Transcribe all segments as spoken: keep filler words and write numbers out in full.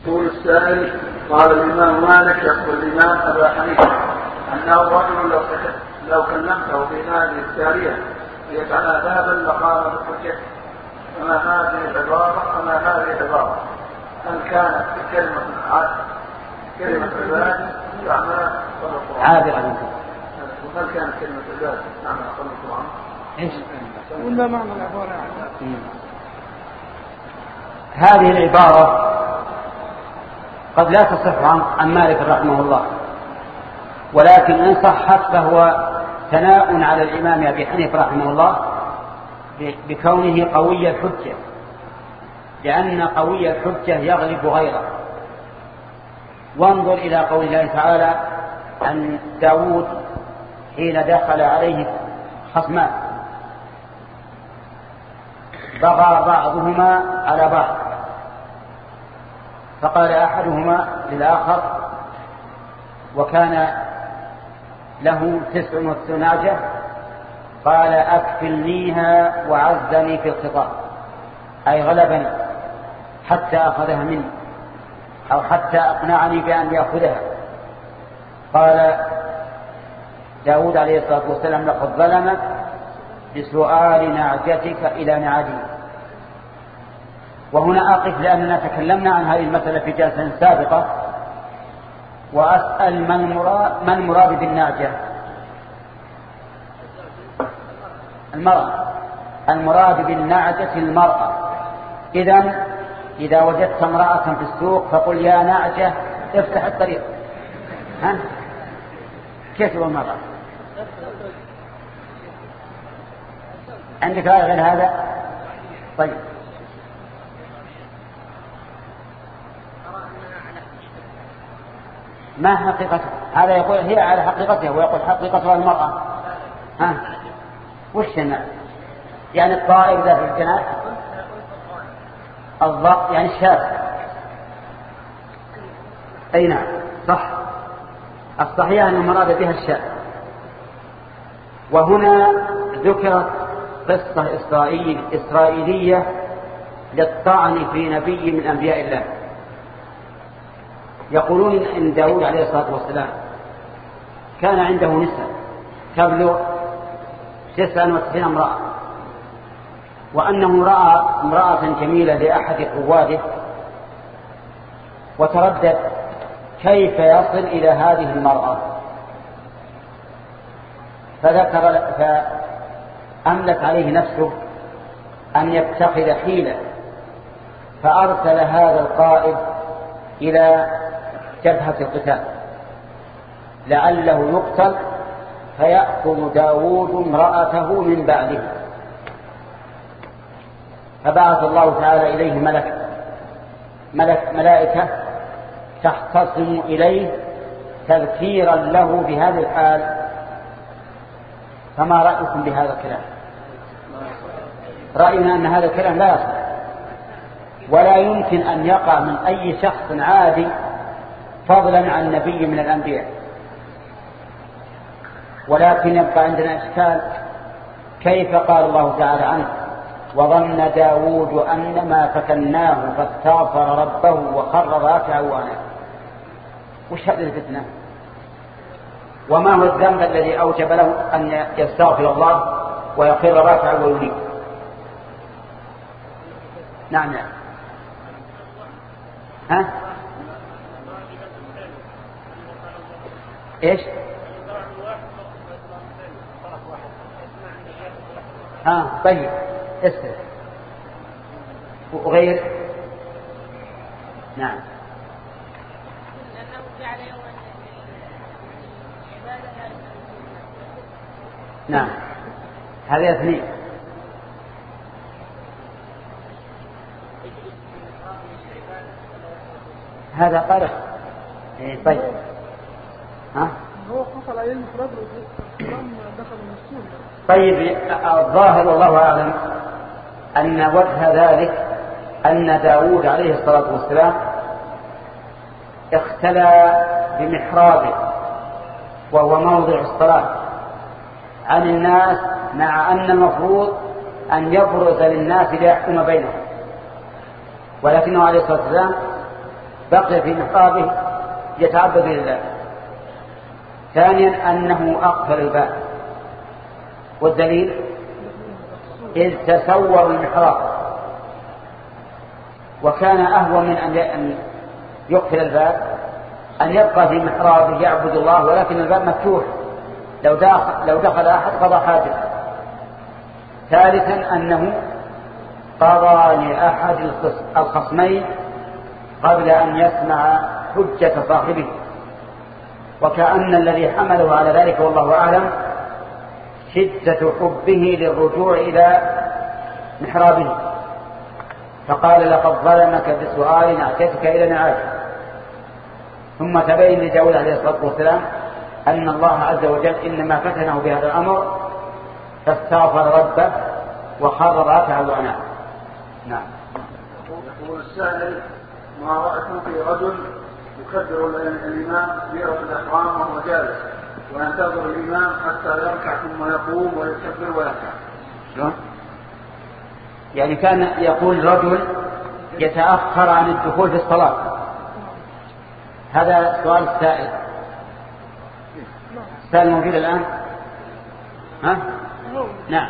يقول السائل: قال الإمام مالك يقول الإمام أبا حنيفة أنه رجل لو لو كلمته في هذه الجارية ليجعلها بابا لقام بحجته، فما هذه العبارة فما هذه العبارة؟ هل كانت كلمة عاد كلمة عباد يعملها صلى عابرة؟ وهل كانت كلمة عباد يعملها صلى القرآن؟ إيش؟ ولا معنى العبارة يعني؟ هذه العبارة قد لا تصح عن مالك رحمه الله، ولكن إن صحت فهو ثناء على الإمام أبي حنيفة رحمه الله بكونه قوي الحجة، لأن قوي الحجة يغلب غيره. وانظر إلى قول الله تعالى عن داود حين دخل عليه خصمان بغى بعضهما على بعض، فقال أحدهما للآخر، وكان له تسع وتسع، قال أكفلنيها وعزني في الخطاب، أي غلبني حتى أخذها مني أو حتى أقنعني بأن يأخذها. قال داود عليه الصلاة والسلام: لقد ظلمك بسؤال نعجتك إلى نعجي. وهنا أقف لأننا تكلمنا عن هذه المسألة في جلسة سابقة، وأسأل من المراد من المراد بالنعجة؟ المرأة. المراد بالنعجة المرأة. إذن إذا وجدت امرأة في السوق فقل: يا نعجة افتح الطريق. ها؟ كيف هو المرأة؟ عندك رأي غير هذا؟ طيب. ما حقيقتها؟ هذا يقول هي على حقيقتها، ويقول حقيقتها المرأة. ها؟ وش النعجة؟ يعني الطائر ذات الجناح، الضغط يعني الشاذ. أي نعم صح، الصحيح أن المراد بها الشاذ. وهنا ذكرت قصة إسرائيل إسرائيلية للطعن في نبي من أنبياء الله. يقولون إن داود عليه الصلاة والسلام كان عنده نساء تبلغ تسعة وتسعين امرأة، وأنه رأى امرأة جميلة لأحد قواده وتردد كيف يصل إلى هذه المرأة، فذكر فأملك عليه نفسه أن يتخذ حيلة، فأرسل هذا القائد إلى جبهة القتال لعله يقتل فيأخذ داود امرأته من بعده. فبعث الله تعالى إليه ملك ملك ملائكة تختصم إليه تذكيرا له بهذه الحال. فما رأيكم بهذا الكلام؟ رأينا أن هذا الكلام لا يصح، ولا يمكن أن يقع من أي شخص عادي فضلا عن نبي من الأنبياء. ولكن يبقى عندنا إشكال: كيف قال الله تعالى عنه: وظن داود أن ما فتناه فاستغفر ربه وخر راكعا وأناب؟ وش هذه الفتنة؟ وما هو الذنب الذي أوجب له أن يستغفر الله ويخر راكعا وينيب؟ نعم نعم. ها؟ إيش؟ ها طيب اسمع. وغير؟ نعم. نعم هذه اثنين. هذا قرح. إيه طيب. ها؟ هو حصل عليه المفرد والكلام دخل المسؤول. طيب الظاهر والله أعلم أن وجه ذلك أن داود عليه الصلاة والسلام اختلى بمحرابه وهو موضع الصلاة عن الناس، مع أن المفروض أن يبرز للناس ليحكم بينهم، ولكنه عليه الصلاة والسلام بقي في محرابه يتعبد لله. ثانيا أنه أقفل الباب، والدليل إذ تسور المحراب، وكان أهون من أن يقفل الباب أن يبقى في محرابه يعبد الله ولكن الباب مفتوح، لو دخل, لو دخل أحد قضى حاجة. ثالثا أنه قضى لأحد الخصمين قبل أن يسمع حجة صاحبه، وكأن الذي حمله على ذلك والله أعلم شدة حبه للرجوع إلى محرابه، فقال لقد ظلمك بسؤال أعتتك إلى نعاجه. ثم تبين لداود عليه الصلاة والسلام أن الله عز وجل إنما فتنه بهذا الأمر فاستغفر ربه وخر راكعا وأناب. نعم. يقول السائل: ما رأيتم في رجل يكبر الإمام تكبيرة الإحرام وهو جالس وينتظر الإمام حتى يركع ثم يقوم ويكبر ويركع؟ يعني كان يقول رجل يتأخر عن الدخول في الصلاة. هذا سؤال السائل. السائل موجود الآن؟ ها؟ نعم.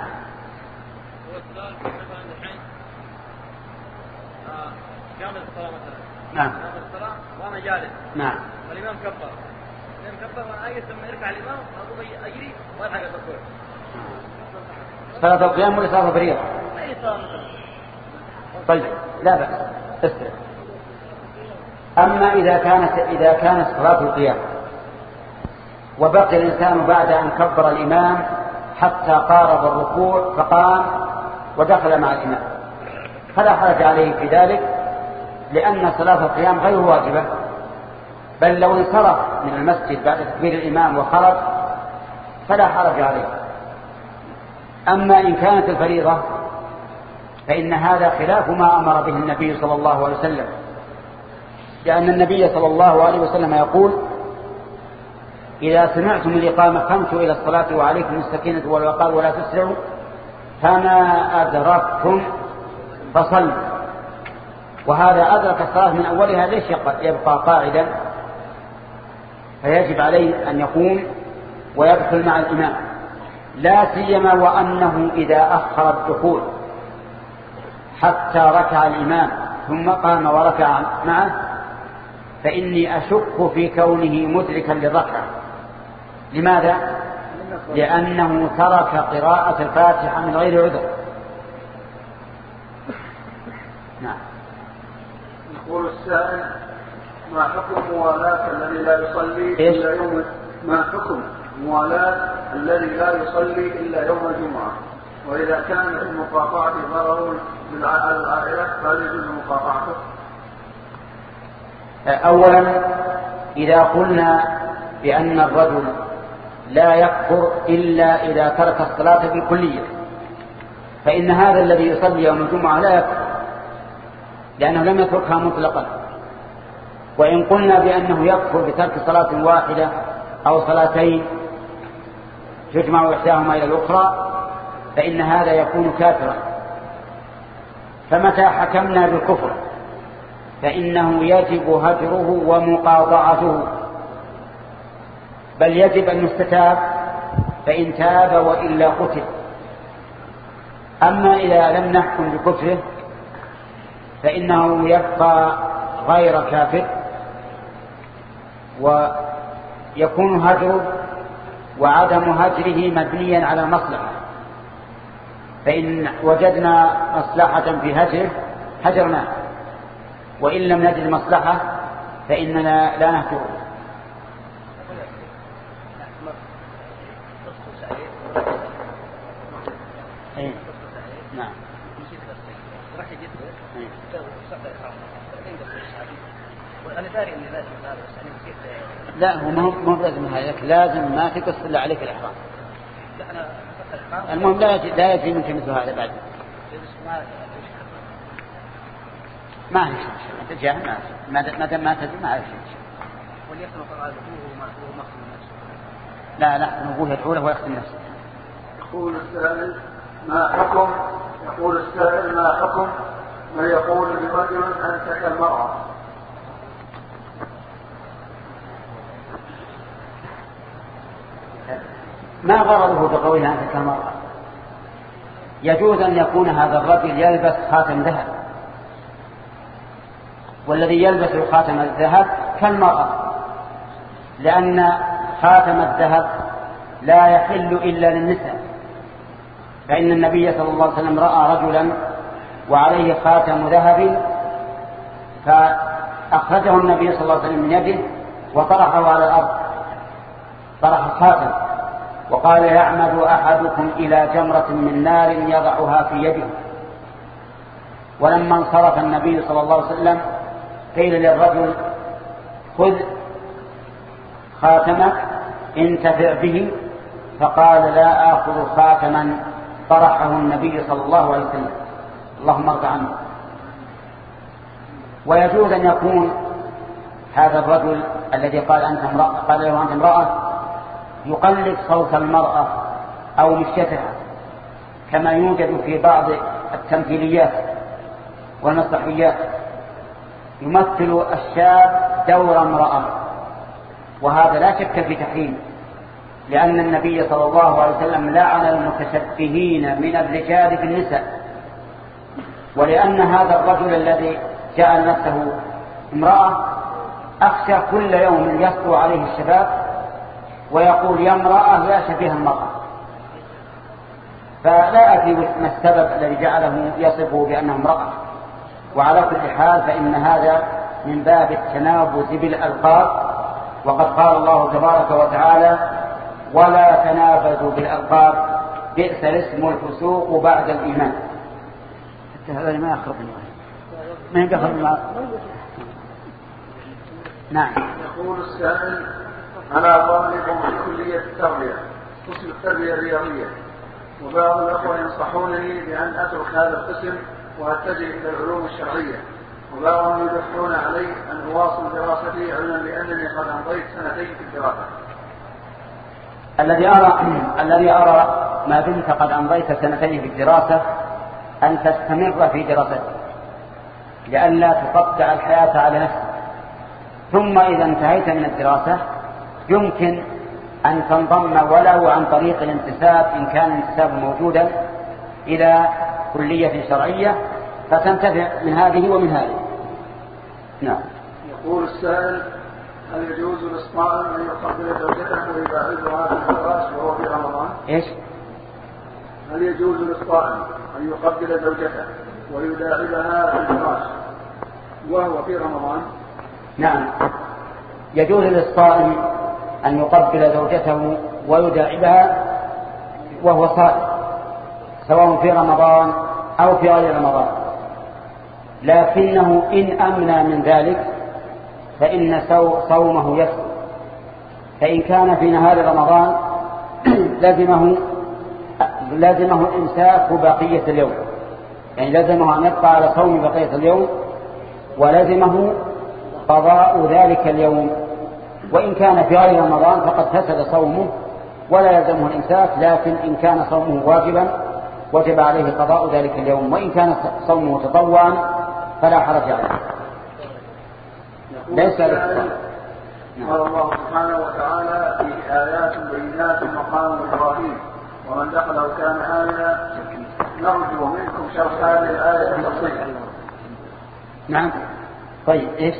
كامل الصلاة مثلا. نعم. كامل الصلاة وأنا جالس. نعم. والإمام كبر. الإمام كبر وأنا آية ثم يركع الإمام أقوم أجري وألحق الركوع. صلاة القيام ولا صلاة الفريضة؟ أي صلاة مثلا. طيب لا بأس استرح. أما إذا كانت إذا كانت صلاة القيام وبقي الإنسان بعد أن كبر الإمام حتى قارب الركوع فقام ودخل مع الإمام فلا حرج عليه في ذلك، لأن صلاة القيام غير واجبة، بل لو انصرف من المسجد بعد تكبير الإمام وخرج فلا حرج عليه. أما إن كانت الفريضة فإن هذا خلاف ما أمر به النبي صلى الله عليه وسلم، لأن النبي صلى الله عليه وسلم يقول: إذا سمعتم الإقامة قمتوا إلى الصلاة وعليكم السكينة والوقار ولا تسرعوا، فما أدركتم فصلوا. وهذا أدرك الصلاة من أولها، ليش يبقى قاعدا؟ فيجب عليه أن يقوم ويدخل مع الإمام، لا سيما وأنه إذا أخر الدخول حتى ركع الإمام ثم قام وركع معه فإني أشك في كونه مدركا للركعة. لماذا؟ لأنه ترك قراءة الفاتحة من غير عذر. نعم. يقول السائل: ما حكم موالاة الذي لا يصلي إلا يوم ما حكم موالاة الذي لا يصلي إلا يوم الجمعة؟ وإذا كان في المقاطعة ضرر بالعائلة فهل يجوز مقاطعته؟ أولا إذا قلنا بأن الرجل لا يكفر إلا إذا ترك الصلاة بالكلية فإن هذا الذي يصلي يوم الجمعة لا يكفر، لأنه لم يتركها مطلقا. وإن قلنا بأنه يكفر بترك صلاة واحدة أو صلاتين تجمع إحداهما إلى الأخرى فإن هذا يكون كافرا. فمتى حكمنا بالكفر فإنه يجب هجره ومقاطعته، بل يجب أن يستتاب فإن تاب وإلا قتل. أما إذا لم نحكم بكفره فإنه يبقى غير كافر ويكون هجره وعدم هجره مبنيا على مصلحة، فإن وجدنا مصلحة في هجره هجرناه، وإن لم نجد مصلحة فإننا لا نهجره. أي. نعم. لا هو ما هو لازم هذا، لازم ما تقص إلا عليك الإحرام. المهم لا يجي لا يجي منك مثل هذا بعد. ما هي شيء تجاه الناس ما ما دام ما تدري ما هي شيء. وليكن قال أبوه ما هو مقصد نفسه. لا لا أبوه يدعو له ويقتل نفسه. يقول السائل: ما حكم يقول السائل ما حكم من يقول لرجل أنت كالمرأة؟ ما غرضه بقولها أنت كالمرأة؟ يجوز أن يكون هذا الرجل يلبس خاتم ذهب، والذي يلبس خاتم الذهب كالمرأة، لأن خاتم الذهب لا يحل إلا للنساء. فإن النبي صلى الله عليه وسلم رأى رجلا وعليه خاتم ذهب فأخرجه النبي صلى الله عليه وسلم من يده وطرحه على الأرض، طرح الخاتم، وقال يعمد أحدكم إلى جمرة من نار يضعها في يده. ولما انصرف النبي صلى الله عليه وسلم قيل للرجل خذ خاتمك انتفع به، فقال لا آخذ خاتما طرحه النبي صلى الله عليه وسلم، اللهم ارض عنه. ويجوز أن يكون هذا الرجل الذي قال أنت امرأة قال له أنت امرأة يقلد صوت المرأة أو مشيتها، كما يوجد في بعض التمثيليات والمسرحيات، يمثل الشاب دور امرأة، وهذا لا شك في تحريم، لأن النبي صلى الله عليه وسلم لعن المتشبهين من الرجال بالنساء. ولأن هذا الرجل الذي جعل نفسه امرأة أخشى كل يوم يسطو عليه الشباب ويقول يا امرأة يا شبيه المرأة، فلا أدري ما السبب الذي جعله يصفه بأنه امرأة. وعلى كل حال فإن هذا من باب التنابز بالألقاب، وقد قال الله تبارك وتعالى ولا تنابزوا بالألقاب بئس الاسم الفسوق بعد الإيمان. حتى هذا ما يخرج ما يدخل مع نعم. يقول السائل على طالب في كلية التربية قسم التربية الرياضية، وبعض الأخوة ينصحونني بأن أترك هذا القسم وأتجه إلى العلوم الشرعية، وبعضهم يدفعون علي أن أواصل دراستي علما بأنني قد أمضيت سنتين في الدراسة. الذي أرى الذي أرى ما دمت قد أمضيت سنتين في الدراسة أن تستمر في دراستك لئلا تقطع الحياة على نفسك، ثم إذا انتهيت من الدراسة يمكن أن تنضم ولو عن طريق الانتساب إن كان الانتساب موجودا إلى كلية شرعية فتنتفع من هذه ومن هذه. نعم. يقول السائل هل يجوز للصائم أن يقبل زوجته ويباعدها في الفراش وهو في رمضان؟ إيش؟ هل يجوز للصائم أن يقبل زوجته ويداعبها في الفراش وهو في رمضان؟ نعم، يجوز للصائم أن يقبل زوجته ويداعبها وهو صائم سواء في رمضان أو في غير رمضان، لكنه إن أمنى من ذلك فإن صومه يسقط. فإن كان في نهار رمضان لازمه لازمه الإمساك بقية اليوم، يعني لازمه أن يبقى على صوم بقية اليوم، ولازمه قضاء ذلك اليوم. وإن كان في غير رمضان فقد فسد صومه ولا يلزمه الإمساك، لكن إن كان صومه واجبا وجب عليه قضاء ذلك اليوم، وإن كان صومه تطوعا فلا حرج عليه. ليس قال الله سبحانه وتعالى في آيات بينات مقام إبراهيم ومن دخله كان آمنا، نرجو منكم شرح هذه الآية التفصيل. نعم. طيب إيش؟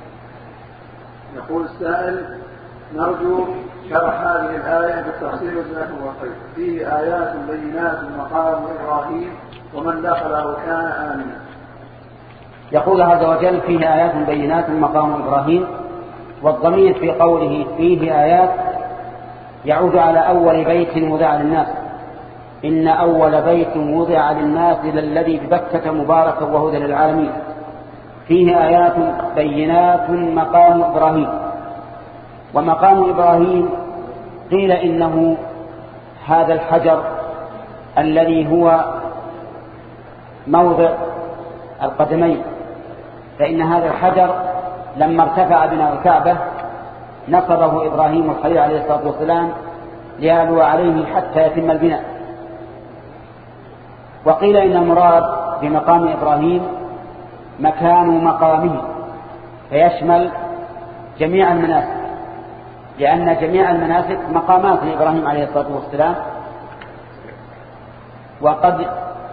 يقول السائل نرجو شرح هذه الآية بالتفصيل جزاكم الله خير. فيه آيات بينات مقام إبراهيم ومن دخله كان آمنا. يقول عز وجل فيه آيات بينات مقام إبراهيم، والضمير في قوله فيه آيات يعود على أول بيت وضع للناس، إن أول بيت وضع للناس للذي ببكة مباركا وهدى للعالمين. فيه آيات بينات مقام إبراهيم. ومقام إبراهيم قيل إنه هذا الحجر الذي هو موضع القدمين، فإن هذا الحجر لما ارتفع بناء الكعبة نصبه إبراهيم الخليل عليه الصلاة والسلام ليعلو عليه حتى يتم البناء. وقيل إن المراد بمقام إبراهيم مكان مقامه، فيشمل جميع المناسك لأن جميع المناسك مقامات لإبراهيم عليه الصلاة والسلام. وقد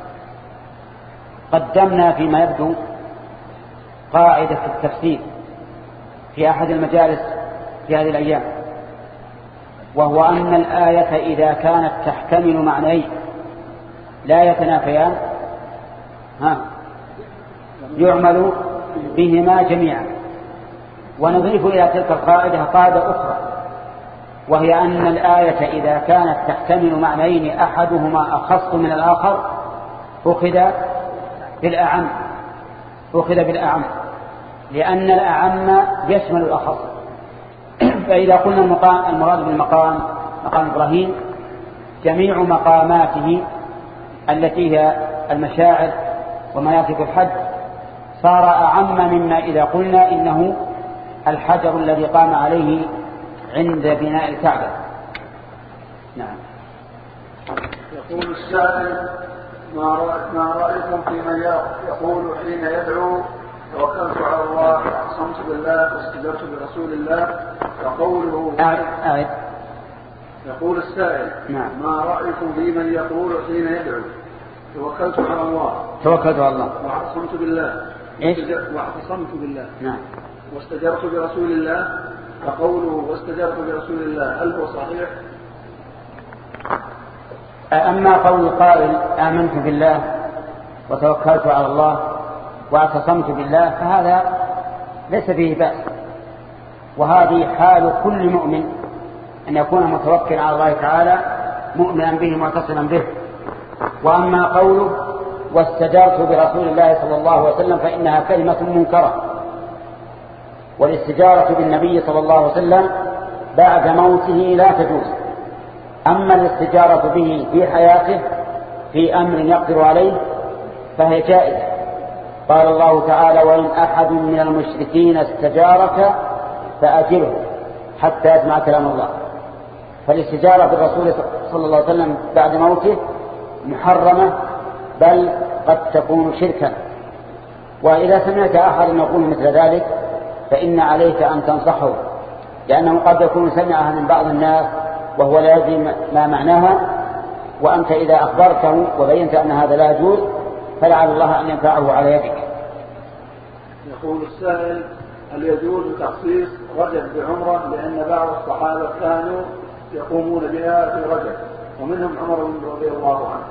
قدمنا فيما يبدو قاعدة في التفسير في أحد المجالس في هذه الأيام، وهو أن الآية إذا كانت تحتمل معنيين لا يتنافيان ها يعمل بهما جميعا. ونضيف إلى تلك القاعدة قاعدة أخرى، وهي أن الآية إذا كانت تحتمل معنيين أحدهما أخص من الآخر أخذ بالأعم أخذ بالأعم لأن الأعم يشمل الأخص. فإذا قلنا المراد بالمقام مقام إبراهيم جميع مقاماته التي هي المشاعر ومناسك الحج صار أعم مما إذا قلنا إنه الحجر الذي قام عليه عند بناء الكعبة. نعم. يقول السائل: ما رأيكم في من يقول حين يدعو توكلت على الله واعتصمت بالله واستجبت برسول الله فقوله أعد. يقول السائل: نعم. ما رأيكم في من يقول حين يدعو توكلت على الله توكلت على الله واعتصمت بالله إيش؟ واعتصمت بالله نعم واستجبت برسول الله فقوله واستجبت برسول الله هل هو صحيح؟ أما قول القائل آمنت بالله وتوكلت على الله واعتصمت بالله فهذا ليس فيه بأس، وهذه حال كل مؤمن أن يكون متوكلا على الله تعالى مؤمنا به معتصما به. وأما قوله واستجرت برسول الله صلى الله عليه وسلم فإنها كلمة منكرة، والاستجارة بالنبي صلى الله عليه وسلم بعد موته لا تجوز. أما الاستجارة به في حياته في أمر يقدر عليه فهي جائزة. قال الله تعالى: وإن أحد من المشركين استجارك فأجره حتى يسمع كلام الله. فالاستجارة بالرسول صلى الله عليه وسلم بعد موته محرمة، بل قد تكون شركا. وإذا سمعت أحد يقول مثل ذلك فإن عليك أن تنصحه، لأنه قد يكون سمعها من بعض الناس وهو لا يدري ما معناها، وأنت إذا أخبرته وبينت أن هذا لا يجوز فلعل الله أن ينفعه على يدك. يقول السائل: هل يجوز تخصيص رجب بعمرة؟ لأن بعض الصحابة كانوا يقومون بها في رجب ومنهم عمر رضي الله عنه.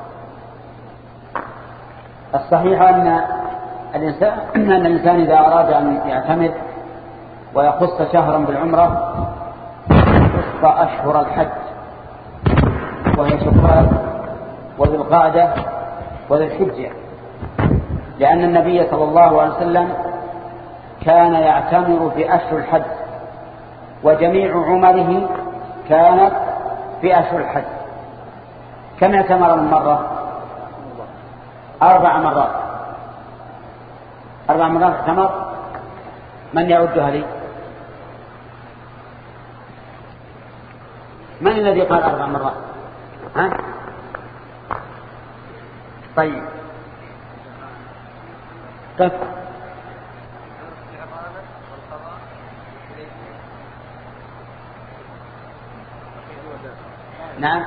الصحيح أن الإنسان, أن الإنسان إذا أراد أن يعتمد ويخص شهرا بالعمرة خص أشهر الحج وهي شوال وذي القعدة وذي الحجة، لأن النبي صلى الله عليه وسلم كان يعتمر في أشهر الحج وجميع عمره كانت في أشهر الحج. كم اعتمر من مرة؟ أربع مرات أربع مرات اعتمر. من يعدها لي؟ من الذي قال أربع مرات؟ ها؟ طيب طيب نعم.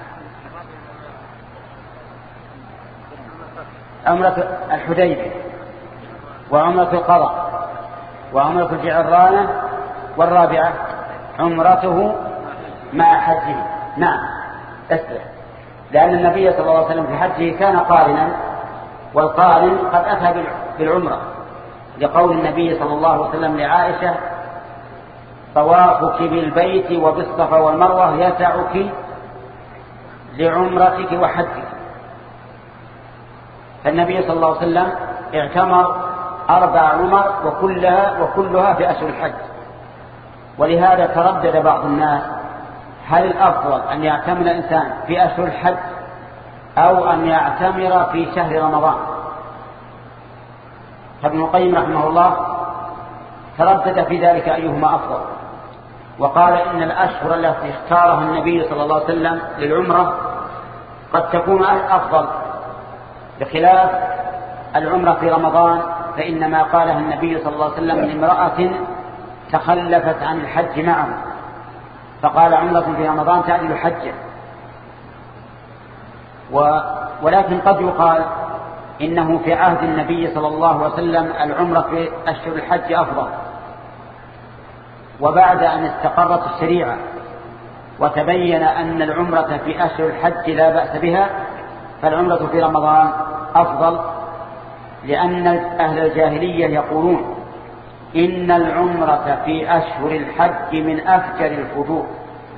عمرة الحديبية وعمرة القضاء وعمرة الجعرانة، والرابعة عمرته مع حجه. نعم أسلح، لأن النبي صلى الله عليه وسلم في حجه كان قارنا، والقارن قد أتى بالعمرة، لقول النبي صلى الله عليه وسلم لعائشة: طوافك بالبيت وبالصفا والمروة يسعك لعمرتك وحجك. فالنبي صلى الله عليه وسلم اعتمر أربع عمر وكلها, وكلها في أشهر الحج. ولهذا تردد بعض الناس هل الأفضل أن يعتمر الإنسان في أشهر الحج أو أن يعتمر في شهر رمضان. فابن القيم رحمه الله تردد في ذلك أيهما أفضل، وقال إن الأشهر التي اختارها النبي صلى الله عليه وسلم للعمرة قد تكون أفضل، بخلاف العمرة في رمضان فإنما قالها النبي صلى الله عليه وسلم لامرأة تخلفت عن الحج معه، فقال عمرة في رمضان تعدل حجة. و ولكن قد يقال إنه في عهد النبي صلى الله عليه وسلم العمرة في أشهر الحج أفضل، وبعد أن استقرت الشريعة وتبين أن العمرة في أشهر الحج لا بأس بها فالعمرة في رمضان أفضل، لأن أهل الجاهلية يقولون إن العمرة في أشهر الحج من أفجر الفجور.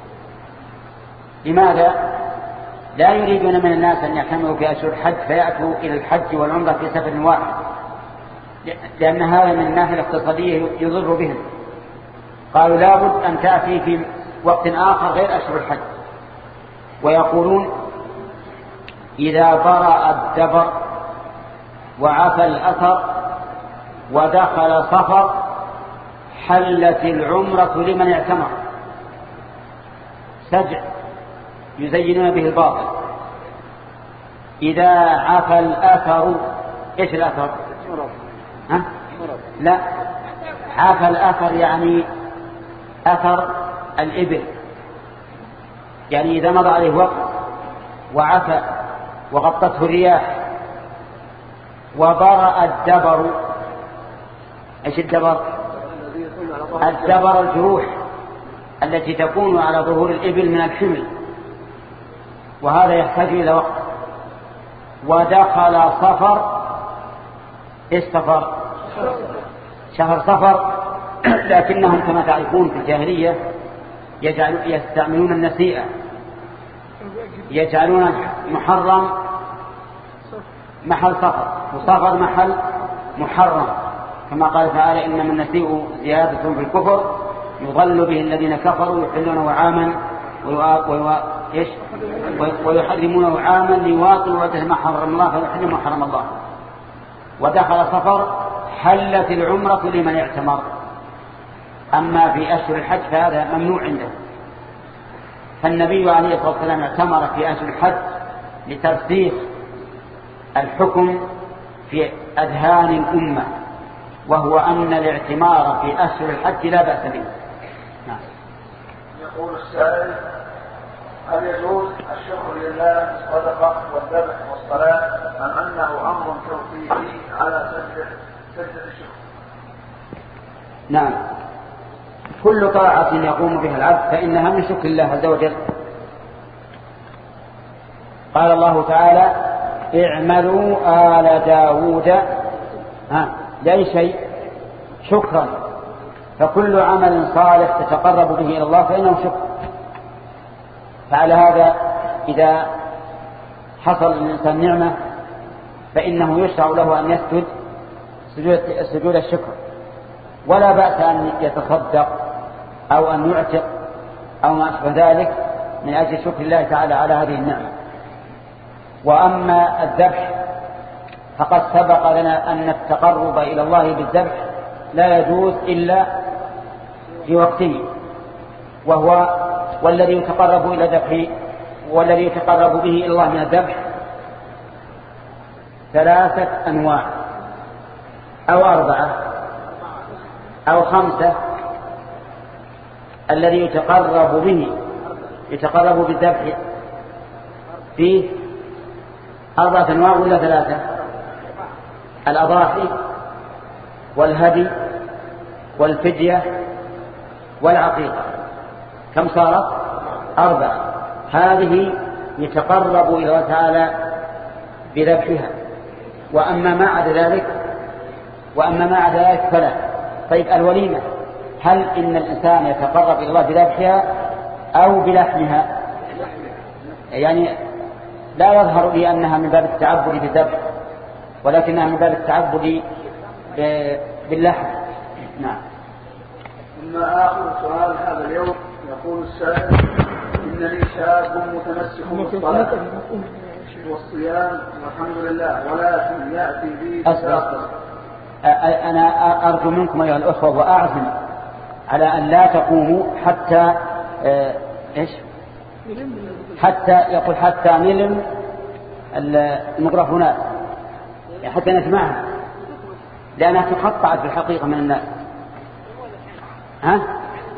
لماذا؟ لا يريدون من الناس أن يحتملوا في أشهر الحج فيأتوا إلى الحج والعمرة في سفر واحد، لأن هذا من الناحية الاقتصادية يضر بهم. قالوا لابد أن تأتي في وقت آخر غير أشهر الحج. ويقولون إذا برأ الدبر وعفى الأثر ودخل صفر حلت العمرة لمن اعتمر. سجع يزينون به الباطل. إذا عفى الأثر، إيش الأثر؟ ها؟ لا، عفى الأثر يعني أثر الإبل، يعني إذا مضى عليه وقت وعفى وغطته الرياح. وبرأ الدبر، إيش الدبر؟ الدبر الجروح التي تكون على ظهور الإبل من الحمل، وهذا يحتاج إلى وقت. ودخل صفر، إيش صفر؟ شهر صفر، لكنهم كما تعرفون في الجاهلية يستعملون النسيئة، يجعلون محرم محل صفر وصفر محل محرم، كما قال تعالى إنما النسيء زيادة في الكفر يضل به الذين كفروا يحلونه عاما ويحرمونه عاما ليواطنوا وجه ما حرم الله فيحرم ما حرم الله. ودخل صفر حلت العمرة لمن اعتمر. أما في أشهر الحج فهذا ممنوع عنده. فالنبي عليه الصلاة والسلام اعتمر في أشهر الحج لترسيخ الحكم في أذهان الأمة، وهو أن الاعتمار في أشهر الحج لا بأس به. نعم. يقول السائل: هل يجوز الشكر لله بالصدقة والذبح والصلاة أم أنه أمر توقيفي على سجدة سجدة الشكر؟ نعم، كل طاعة يقوم بها العبد فإنها من شكر الله عز وجل. قال الله تعالى: اعملوا آل داود ها لأي شيء؟ شكرا. فكل عمل صالح تتقرب به إلى الله فإنه شكر. فعلى هذا إذا حصل للإنسان نعمة فإنه يشرع له أن يسجد سجود الشكر، ولا بأس أن يتصدق أو أن يعتق أو ما أشبه ذلك من أجل شكر الله تعالى على هذه النعمة. وأما الذبح فقد سبق لنا أن التقرب إلى الله بالذبح لا يجوز إلا في وقته، وهو والذي يتقرب إلى ذبح والذي يتقرب به إلى الله من الذبح ثلاثة أنواع أو أربعة أو خمسة. الذي يتقرب به يتقرب بالذبح فيه أربعة أنواع ولا ثلاثة؟ الأضاحي والهدي والفدية والعقيقة. كم صارت؟ أربعة. هذه يتقرب إلى الله تعالى بذبحها، وأما ما عدا ذلك وأما ما عدا ذلك فلا. طيب الوليمة، هل إن الإنسان يتقرب إلى الله بذبحها أو بلحمها؟ يعني لا يظهر لي أنها من باب التعبد بالذبح، ولكنها من باب التعبد باللحم. نعم. ثم آخر سؤال هذا اليوم يقول السائل: إنني شاب متمسك بالصلاة والصيام والحمد لله، ولكن يأتي بي أسرع. أنا أرجو منكم أيها الأخوة وأعزم على أن لا تقوموا حتى آه إيش حتى يقول حتى نلم الميكروفونات، يعني حتى نسمعها، لأنها تقطعت في الحقيقة من الناس. ها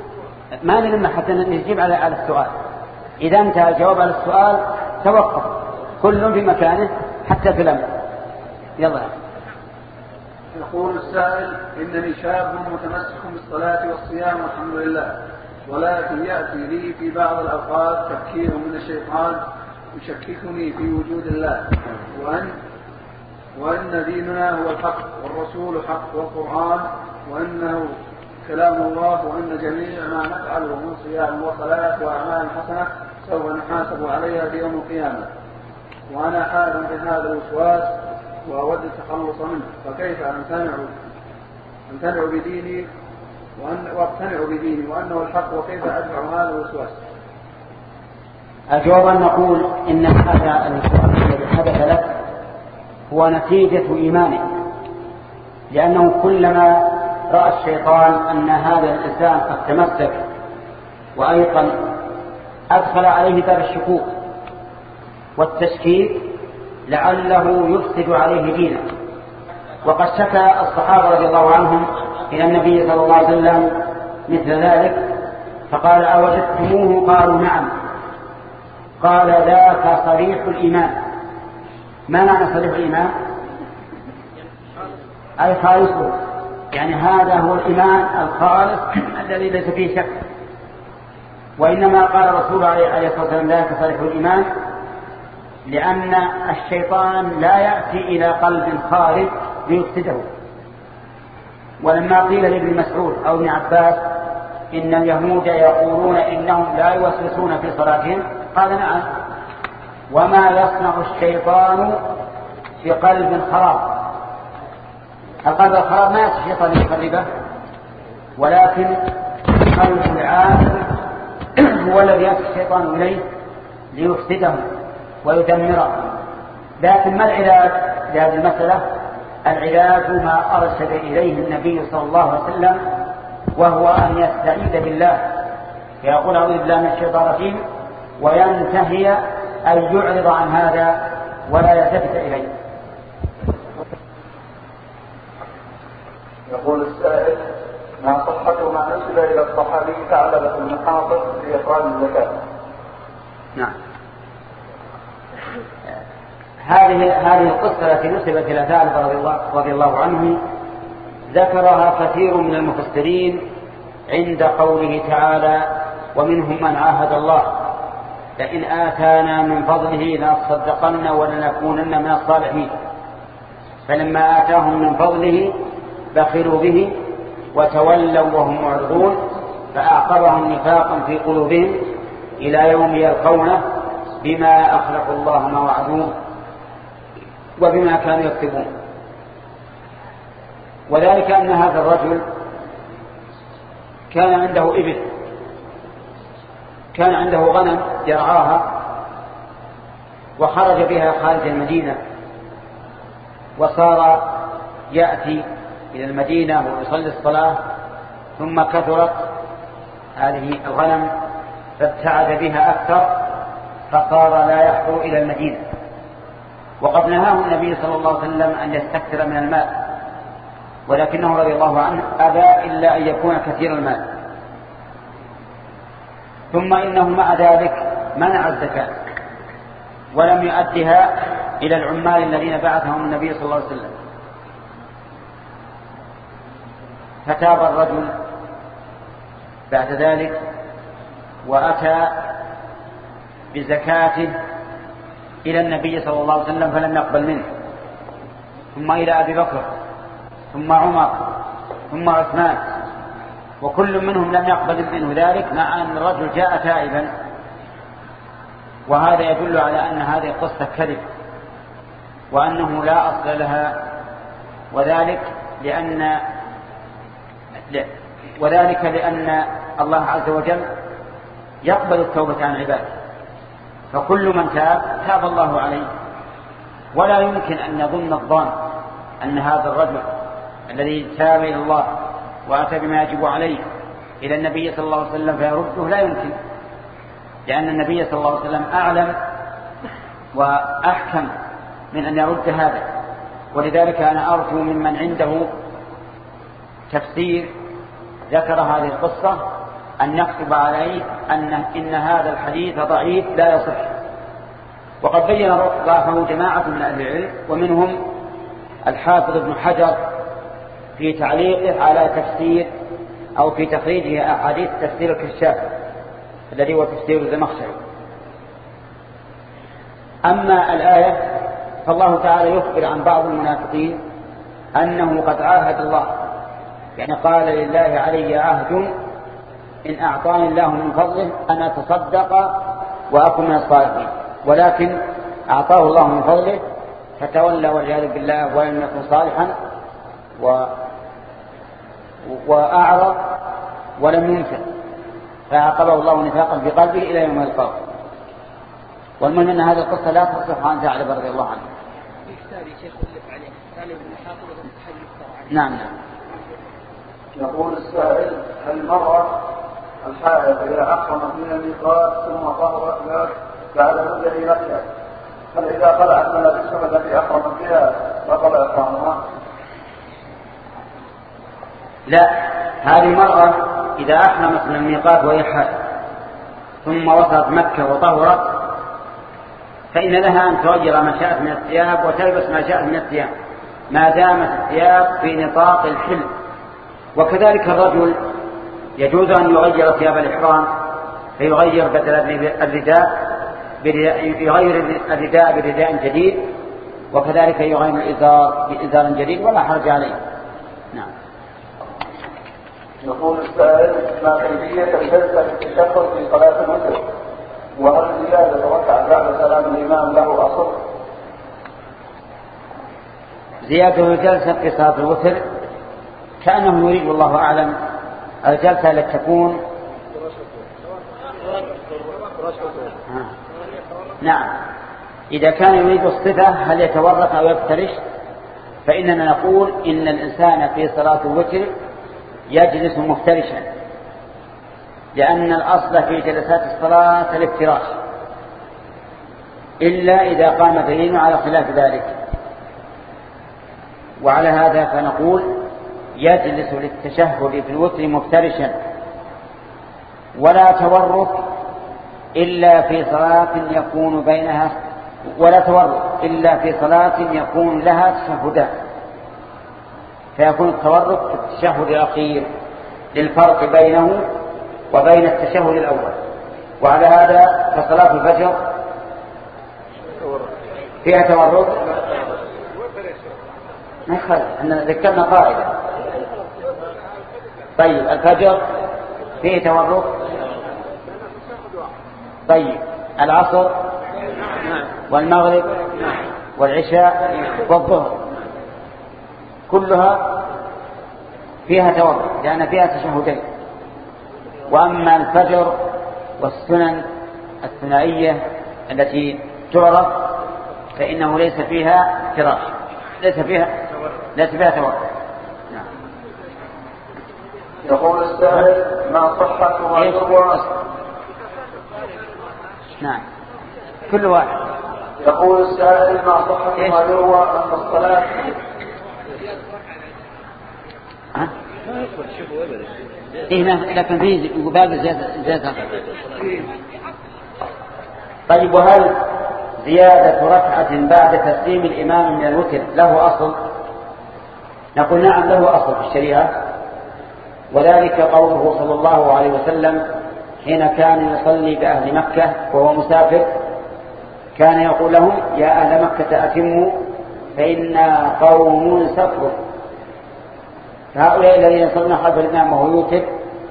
ما نلم حتى نجيب على على السؤال. إذا انتهى الجواب على السؤال توقف كل في مكانه حتى تلم. يلا. يقول السائل: إنني شاب متمسك بالصلاة والصيام والحمد لله، ولكن يأتي لي في بعض الأوقات تفكير من الشيطان يشككني في وجود الله، وأن وأن ديننا هو الحق والرسول حق والقرآن وأنه كلام الله، وأن جميع ما نفعله من صيام وصلاة وأعمال حسنة سوف نحاسب عليها في يوم القيامة، وأنا حال في هذا الوسواس وأود التخلص منه، فكيف أمتنع أمتنع بديني وأن وأقتنع بديني وأنه الحق، وكيف أدفع هذا الوسواس؟ الجواب أن نقول إن هذا الوسواس الذي حدث لك هو نتيجة إيمانك، لأنه كلما رأى الشيطان أن هذا الإنسان قد تمسك وأيقن أدخل عليه باب الشكوك والتشكيك لعله يفسد عليه دينه. وقد شكى الصحابة رضي الله عنهم إلى النبي صلى الله عليه وسلم مثل ذلك، فقال: أوجدتموه؟ قالوا: نعم. قال: ذاك صريح الإيمان. ما معنى صريح الإيمان؟ أي خالصه، يعني هذا هو الإيمان الخالص الذي ليس فيه شك. وإنما قال الرسول عليه الصلاة والسلام: ذاك صريح الإيمان، لأن الشيطان لا يأتي إلى قلب خارج ليفسده. ولما قيل لابن مسعود أو ابن عباس إن اليهود يقولون إنهم لا يوسوسون في صلاتهم، قال: نعم، وما يصنع الشيطان في قلب خراب. القلب الخراب ما يأتي الشيطان يخربه، ولكن قلب العاقل هو الذي يأتي الشيطان إليه ليفسده ويدمره. لكن ما العلاج لهذه المسألة؟ العلاج ما أرشد إليه النبي صلى الله عليه وسلم، وهو أن يستعيذ بالله، يقول: أعوذ بالله من الشيطان الرجيم، وينتهي أن يعرض عن هذا ولا يلتفت إليه. يقول السائل: ما صحة ما نسب إلى الصحابي ثعلبة بن حاطب في إخراج الزكاة؟ نعم، هذه هذه القصة التي نسبت إلى ثعلبة رضي الله, رضي الله عنه ذكرها كثير من المفسرين عند قوله تعالى: ومنهم من عاهد الله لئن آتانا من فضله لنصدقن ولنكونن من الصالحين، فلما آتاهم من فضله بخلوا به وتولوا وهم معرضون، فأعقبهم نفاقا في قلوبهم إلى يوم يلقونه بما أخلفوا الله ما وعدوه وبما كانوا يكتبون. وذلك أن هذا الرجل كان عنده إبل، كان عنده غنم يرعاها، وخرج بها خارج المدينة، وصار يأتي إلى المدينة ويصلي الصلاة، ثم كثرت هذه الغنم فابتعد بها أكثر، فصار لا يخطو إلى المدينة. وقد نهاه النبي صلى الله عليه وسلم أن يستكثر من المال، ولكنه رضي الله عنه أبى إلا أن يكون كثير المال. ثم إنه مع ذلك منع الزكاة ولم يؤدها إلى العمال الذين بعثهم النبي صلى الله عليه وسلم. فتاب الرجل بعد ذلك وأتى بزكاته إلى النبي صلى الله عليه وسلم فلم يقبل منه، ثم إلى أبي بكر، ثم عمر، ثم عثمان، وكل منهم لم يقبل منه ذلك، مع أن الرجل جاء تائبا. وهذا يدل على أن هذه قصة كذب وأنه لا أصل لها، وذلك لأن وذلك لأن الله عز وجل يقبل التوبة عن عباده، فكل من تاب تاب الله عليه. ولا يمكن أن يظن الظان أن هذا الرجل الذي تاب إلى الله وأتى بما يجب عليه إلى النبي صلى الله عليه وسلم فيرده، لا يمكن، لأن النبي صلى الله عليه وسلم أعلم وأحكم من أن يرد هذا. ولذلك أنا أرجو ممن عنده تفسير ذكر هذه القصة أن نكتب عليه أن إن هذا الحديث ضعيف لا يصح. وقد بين ضعفه جماعة من أهل العلم، ومنهم الحافظ ابن حجر في تعليقه على تفسير أو في تخريجه أحاديث تفسير الكشاف الذي هو تفسير الزمخشري. أما الآية فالله تعالى يخبر عن بعض المنافقين أنه قد عاهد الله، يعني قال لله علي عهد إن أعطاني الله من فضله أن أتصدق وأكون من الصالحين، ولكن أعطاه الله من فضله فتولى والعياذ بالله ولم يكن صالحا و... وأعرض ولم ينفق، فعاقبه الله نفاقا في قلبه إلى يوم القيامة. والمهم أن هذه القصة لا تصح عن ثعلبة رضي الله عنه. نعم نعم. يقول السائل: هل المرأة الحائض إذا أحرمت من الميقات ثم طهرت بعد مدة مكة، هل إذا خلعت ملابسها التي أحرمت بها بطل إحرامها؟ لا، هذه المرأة إذا أحرمت من الميقات وهي حائض ثم وصلت مكة وطهرت فإن لها أن تغير ما شاءت من الثياب وتلبس ما شاءت من الثياب ما دامت الثياب في نطاق الحل. وكذلك الرجل يجوز أن يغير ثياب الإحرام فيغير بدل الرداء يغير الرداء برداء جديد، وكذلك يغير الإزار بإزار جديد ولا حرج عليه. نعم. يقول السائل: ما كيفية الجلسة في التشهد في صلاة الوتر؟ وهل زيادة ركعة بعد سلام الإمام له أصل؟ زيادة الجلسة في صلاة الوتر كأنه يريد والله أعلم الجلسة التي تكون نعم. إذا كان يريد الصفة هل يتورط أو يفترش فإننا نقول إن الإنسان في صلاة الوتر يجلس مفترشا، لأن الأصل في جلسات الصلاة الافتراش إلا إذا قام دليل على خلاف ذلك. وعلى هذا فنقول يجلس للتشهد في الوتر مفترشا، ولا تورط إلا في صلاة يكون بينها ولا تورط إلا في صلاة يكون لها تشهدان، فيكون التورط في التشهد الأخير للفرق بينه وبين التشهد الأول. وعلى هذا فصلاة الفجر فيها تورط ما يخالف، أننا ذكرنا قاعدة. طيب الفجر فيه تورط. طيب العصر والمغرب والعشاء والظهر كلها فيها تورط لأن فيها تشهدين. وأما الفجر والسنن الثنائية التي تعرف فإنه ليس فيها افتراش، ليس فيها ليس فيها تورط. نعم. يقول السائل: ما صحة ما يروى؟ نعم كل واحد. يقول السائل: ما صحة ما يروى أن الصلاة ها؟ إيه لكن فيه باقي زيادة زيادة. طيب وهل زيادة ركعة بعد تسليم الإمام من الوتر له أصل؟ نقول نعم له أصل في الشريعة، وذلك قوله صلى الله عليه وسلم حين كان يصلي بأهل مكة وهو مسافر كان يقول لهم: يا أهل مكة أتموا فإنا قوم سفر. فهؤلاء الذين يصلون خلف الإمام وهو يوتر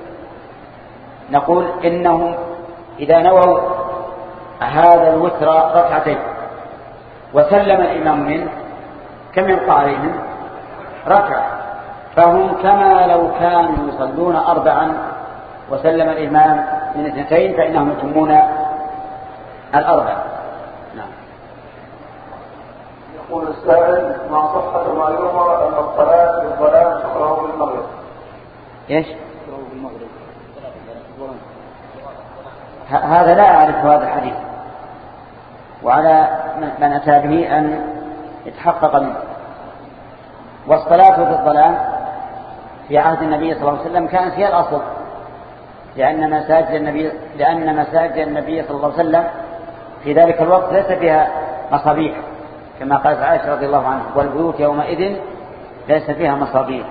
نقول إنهم إذا نووا هذا الوتر ركعتين وسلم الإمام منه كم يبقى عليهم؟ ركعة، فهم كما لو كانوا يصلون أربعا وسلم الإمام من اثنتين فإنهم يتمون الأربع. نعم. يقول السائل: ما صحة ما يروى أن الصلاة بالظلام تقرأ بالمغرب؟ إيش؟ هذا لا أعرف هذا الحديث، وعلى من أتى به أن يتحقق منه. والصلاة في الظلام في عهد النبي صلى الله عليه وسلم كانت هي الأصل، لأن مساجد النبي لأن مساجد النبي صلى الله عليه وسلم في ذلك الوقت ليس فيها مصابيح كما قالت عائشة رضي الله عنها، والبيوت يومئذ ليس فيها مصابيح.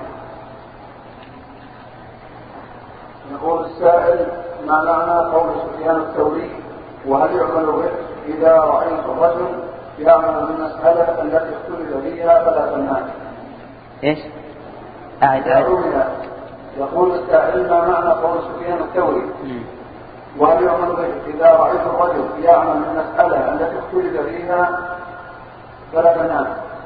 يقول السائل: ما معنى قول سفيان الثوري: وهل يعمل به إذا رأيت الرجل يعمل بالمسألة التي اختلف فيها فلا تنهى؟ إيش؟ أعد أعد. يقول السائل: ما معنى قول سفيان الثوري: وهل يعمل به إذا رأيت الرجل يعمل بالمسألة التي اختلف فيها فلا تنهى؟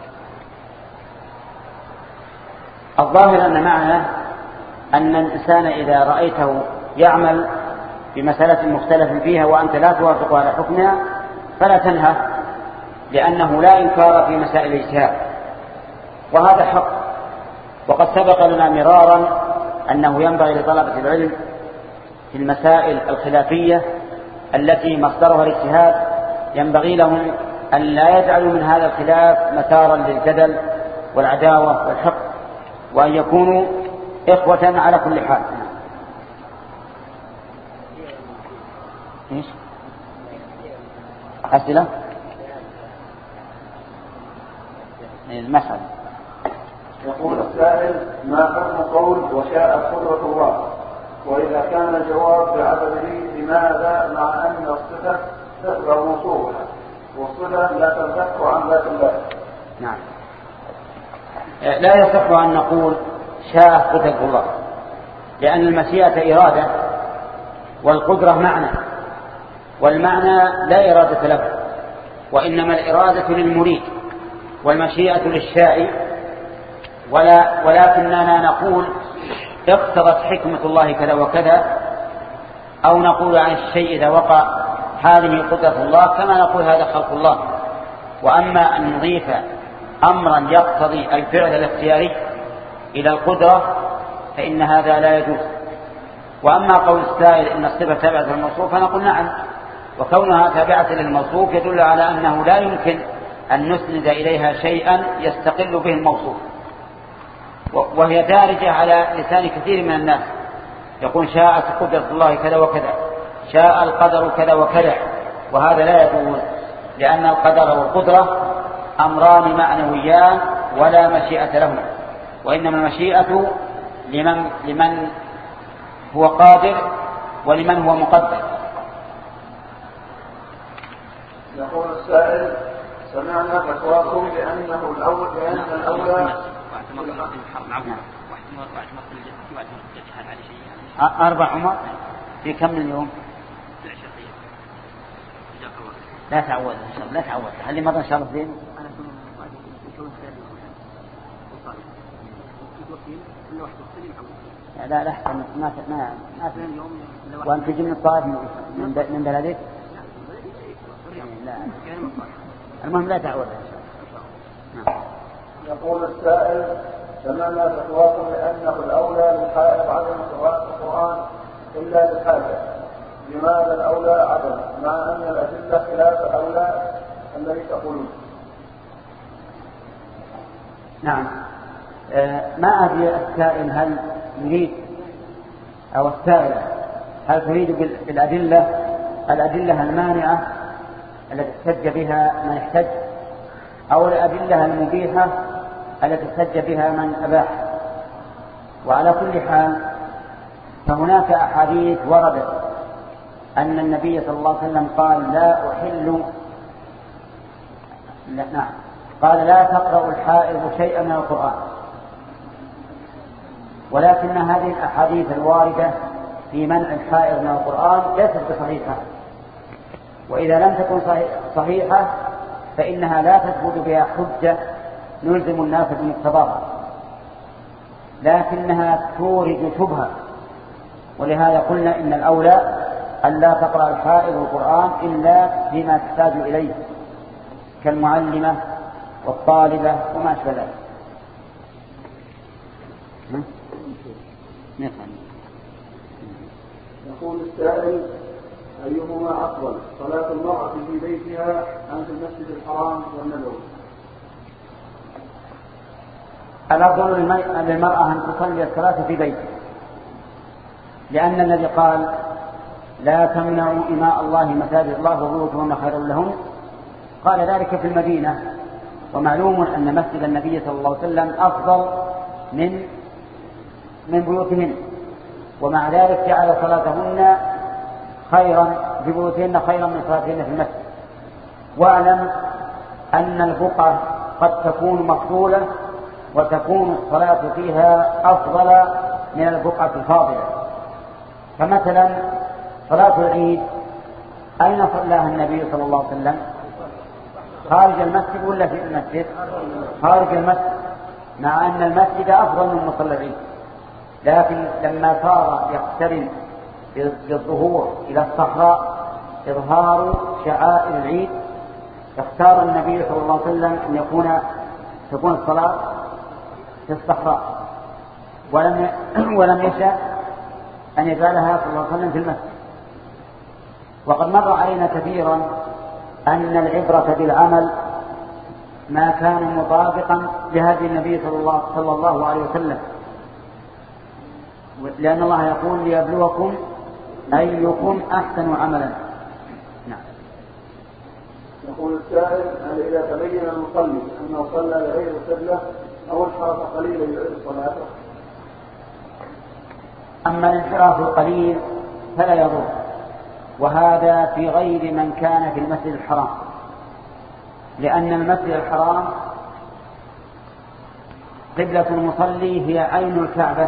الظاهر أن معنى أن الإنسان إذا رأيته يعمل بمسألة مختلف فيها وأنت لا توافق على حكمها فلا تنهى، لأنه لا إنكار في مسائل الاجتهاد، وهذا حق. وقد سبق لنا مرارا أنه ينبغي لطلبة العلم في المسائل الخلافية التي مصدرها الاجتهاد ينبغي لهم أن لا يجعلوا من هذا الخلاف مسارا للجدل والعداوة والحق، وأن يكونوا إخوة على كل حال. إيش؟ أسئلة؟ المسألة. يقول السائل: ما حكم قول وشاء قدرة الله؟ وإذا كان الجواب بعدده لماذا مع أن الصفة تتبع موصوفها والصفة لا تنفك عن ذات الله؟ نعم. لا يصح أن نقول شاء قدرة الله، لأن المشيئة إرادة والقدرة معنى، والمعنى لا إرادة له، وإنما الإرادة للمريد والمشيئة للشاء. ولا ولكننا نقول اقتضت حكمة الله كذا وكذا، أو نقول عن الشيء إذا وقع هذه قدرة الله، كما نقول هذا خلق الله. وأما أن نضيف أمرا يقتضي الفعل الاختياري إلى القدرة فإن هذا لا يجوز. وأما قول السائل إن الصفة تابعة للموصوف فنقول نعم، وكونها تابعة للموصوف يدل على أنه لا يمكن أن نسند إليها شيئا يستقل به الموصوف، وهي دارجة على لسان كثير من الناس، يقول شاءت قدرة الله كذا وكذا، شاء القدر كذا وكذا، وهذا لا يجوز، لأن القدر والقدرة أمران معنويان ولا مشيئة لهما، وإنما المشيئة لمن, لمن هو قادر ولمن هو مقدر. يقول السائل: سمعنا فتواكم بأنه الأول بأن الأولى أربع عمر في كم من اليوم؟ لا تعود إن شاء الله، لا تعود، هل لي مضى إن شاء الله زين؟ لا لا أحسن ما ما ما وأنت تجي من الطائف من من بلدك؟ لا المهم لا تعود إن شاء الله. يقول السائل: سمعنا فتواكم بأنه الأولى للحائط عدم قراءة القرآن إلا للحاجة، لماذا الأولى عدم مع أن الأدلة خلاف الأولى الذي تقولون؟ نعم. آه ما أدري السائل هل يريد أو السائل هل تريد بالأدلة الأدلة المانعة التي احتج بها من احتج، أو الأدلة المبيحة التي احتج بها من أباح. وعلى كل حال فهناك أحاديث وردت أن النبي صلى الله عليه وسلم قال لا أحل لا نعم قال لا تقرأ الحائض شيئا من القرآن، ولكن هذه الأحاديث الواردة في منع الحائض من القرآن ليست بصحيحة، وإذا لم تكن صحيحة فإنها لا تثبت بها حجة نلزم الناس بمقتضاها، لكنها تورد شبهة. ولهذا قلنا إن الأولى أن لا تقرأ الحائض القرآن إلا بما تحتاج إليه كالمعلمة والطالبة وما أشبه ذلك. يقول السائل: أيهما أفضل، صلاة المرأة في بيتها أم في المسجد الحرام والنبوي؟ الأفضل للمرأة أن تصلي الصلاة في بيتها، لأن الذي قال لا تمنعوا إماء الله مساجد الله وبيوتهن خير لهم قال ذلك في المدينة، ومعلوم أن مسجد النبي صلى الله عليه وسلم أفضل من من بيوتهن، ومع ذلك جعل صلاتهن خيرا في بيوتهن خيرا من صلاتهن في المسجد. واعلم أن البقعة قد تكون مفضولة وتكون الصلاة فيها أفضل من البقعة الفاضلة. فمثلا صلاة العيد أين صلاها النبي صلى الله عليه وسلم؟ خارج المسجد ولا في المسجد؟ خارج المسجد، مع أن المسجد أفضل من مصلى العيد، لكن لما صار يقترن بالظهور إلى الصحراء إظهار شعائر العيد اختار النبي صلى الله عليه وسلم أن يكون تكون الصلاة في الصحراء، ولم ولم يشاء أن يجعلها صلى الله عليه وسلم في المسجد. وقد مر علينا كثيرا أن العبرة بالعمل ما كان مطابقا لهدي النبي صلى الله, صلى الله عليه وسلم، لأن الله يقول ليبلوكم أيكم أحسن عملا. نعم. يقول السائل: هل إذا تبين المصلي أنه صلى لغير القبلة أو انحرف قليلا يعيد صلاته؟ أما الانحراف القليل فلا يضر، وهذا في غير من كان في المسجد الحرام، لأن المسجد الحرام قبلة المصلي هي عين الكعبة،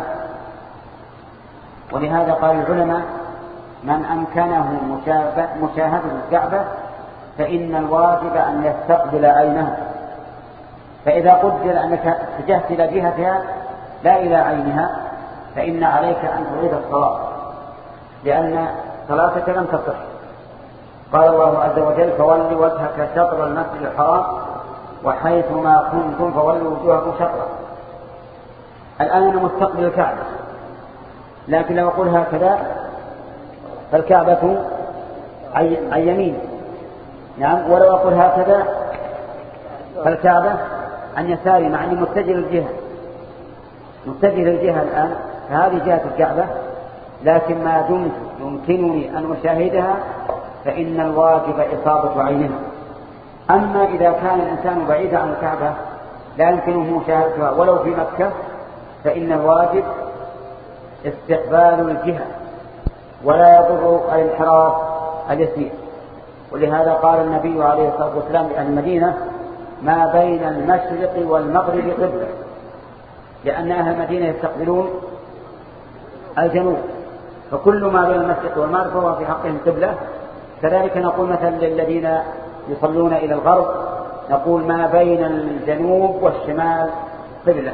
ولهذا قال العلماء: من أمكنه مشاهدة الكعبة فإن الواجب أن يستقبل عينها، فإذا قدر أنك اتجهت إلى جهتها لا إلى عينها فإن عليك أن تعيد الصلاة، لأن صلاتك لم تصح. قال الله عز وجل: فول وجهك شطر المسجد الحرام وحيث ما كنتم فولوا وجوهكم شطره. الآن أنا مستقبل الكعبة، لكن لو أقول هكذا فالكعبة عن يمين، نعم، ولو أقول هكذا فالكعبة عن يساري، مع أني متجه للجهة متجه للجهة الآن، فهذه جهة الكعبة، لكن ما دمت يمكنني أن أشاهدها فإن الواجب إصابة عينها. أما إذا كان الإنسان بعيدا عن الكعبة لا يمكنه مشاهدتها ولو في مكة فإن الواجب استقبال الجهة ولا يضر الانحراف اليسير. ولهذا قال النبي عليه الصلاة والسلام لأهل المدينة: ما بين المشرق والمغرب قبلة، لأن أهل المدينة يستقبلون الجنوب، فكل ما بين المشرق والمغرب فهو في حقهم قبلة. كذلك نقول مثلا للذين يصلون إلى الغرب نقول ما بين الجنوب والشمال قبلة.